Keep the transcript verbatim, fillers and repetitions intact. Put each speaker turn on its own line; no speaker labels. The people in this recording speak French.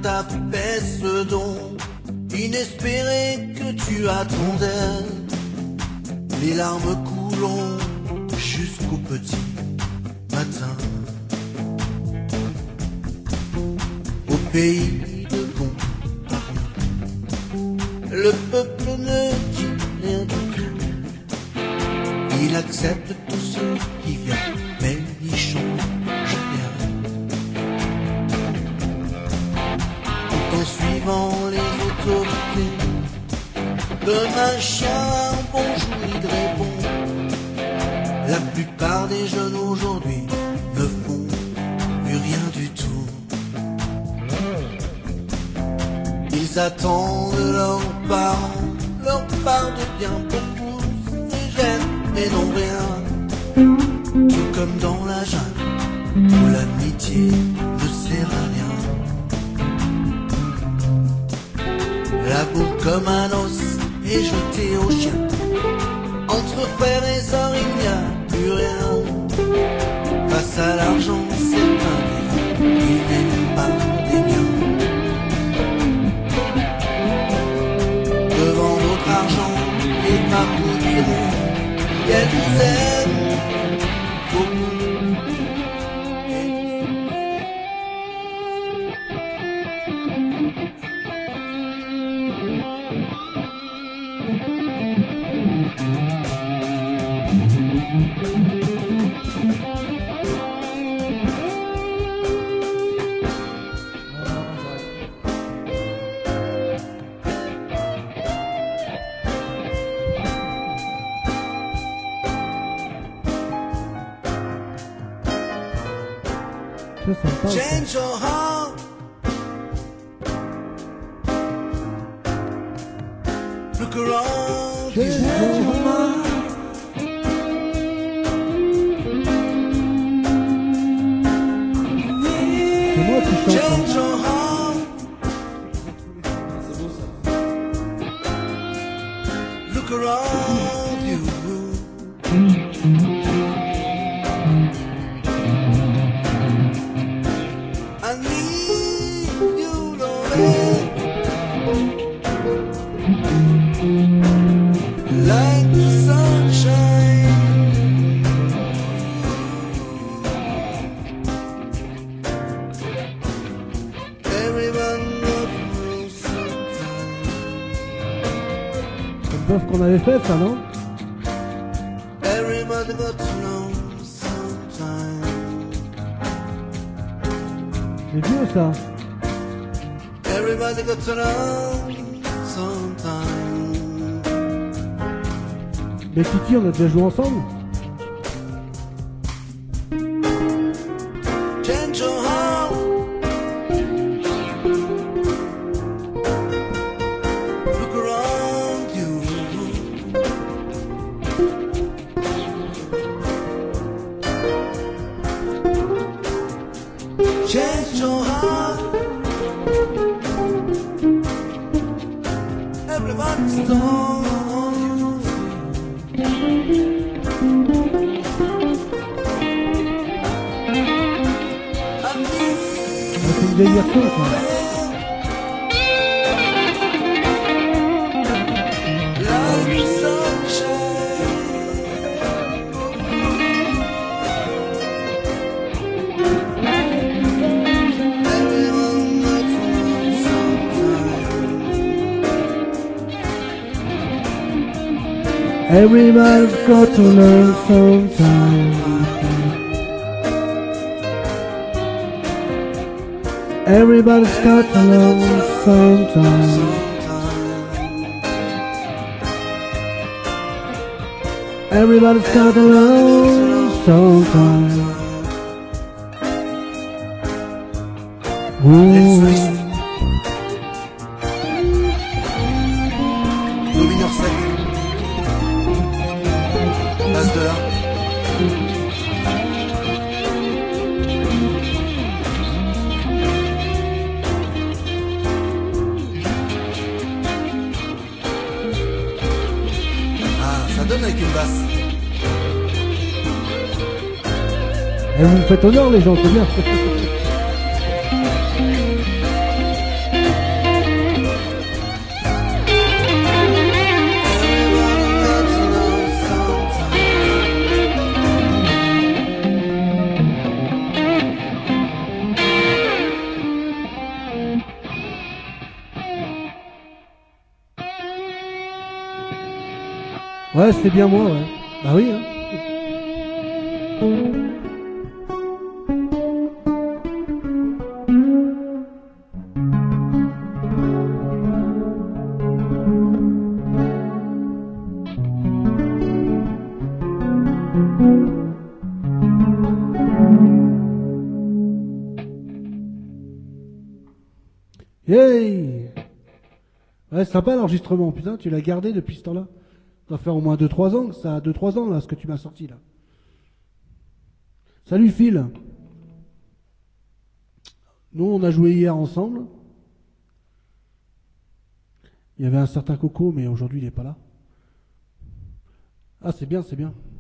t'a fait ce don inespéré que tu attendais. Les larmes couleront jusqu'au petit matin. Au pays de bon le peuple ne dit rien du tout. Il accepte tout ce qui vient, mais il change rien. Tout en suivant les autorités, comme un chien, bonjour, il répond. La plupart des jeunes aujourd'hui ne font plus rien du tout. Ils attendent leurs parents, leur part de bien beaucoup, les gênent mais non rien. Tout comme dans la jungle, où l'amitié ne sert à rien. La boue comme un os est jetée au chien. Entre frères et sœurs il n'y a plus rien. Face à l'argent certains disent il n'est pas des biens. Devant votre argent les femmes vous diront qu'elles vous aiment beaucoup. Change your heart. Look around you. Change your mind. Change your heart. Look around you. I need you to live like the sunshine. Everyone knows sometimes.
C'est le bœuf qu'on avait fait, ça, non?
Everybody got to know sometimes.
C'est vieux, ça.
Everybody got to know sometime.
Mais Kiki, on a déjà joué ensemble.
Change your heart. Look around you. Change your heart. Everybody's done.
C'est une vieille version, ça. Everybody's got to learn sometime. Everybody's got to learn sometime. Everybody's got to learn sometime. Ooh.
Do mineur sec. Base de la. Ah, ça donne avec une basse.
Et vous me faites honneur, les gens, c'est bien. Ouais, c'est bien moi, ouais. Bah oui, hein. Hey! Ouais, sympa l'enregistrement, putain, tu l'as gardé depuis ce temps-là. Ça doit faire au moins deux trois ans, ça a deux trois ans là, ce que tu m'as sorti là. Salut Phil. Nous, on a joué hier ensemble. Il y avait un certain Coco, mais aujourd'hui il n'est pas là. Ah, c'est bien, c'est bien.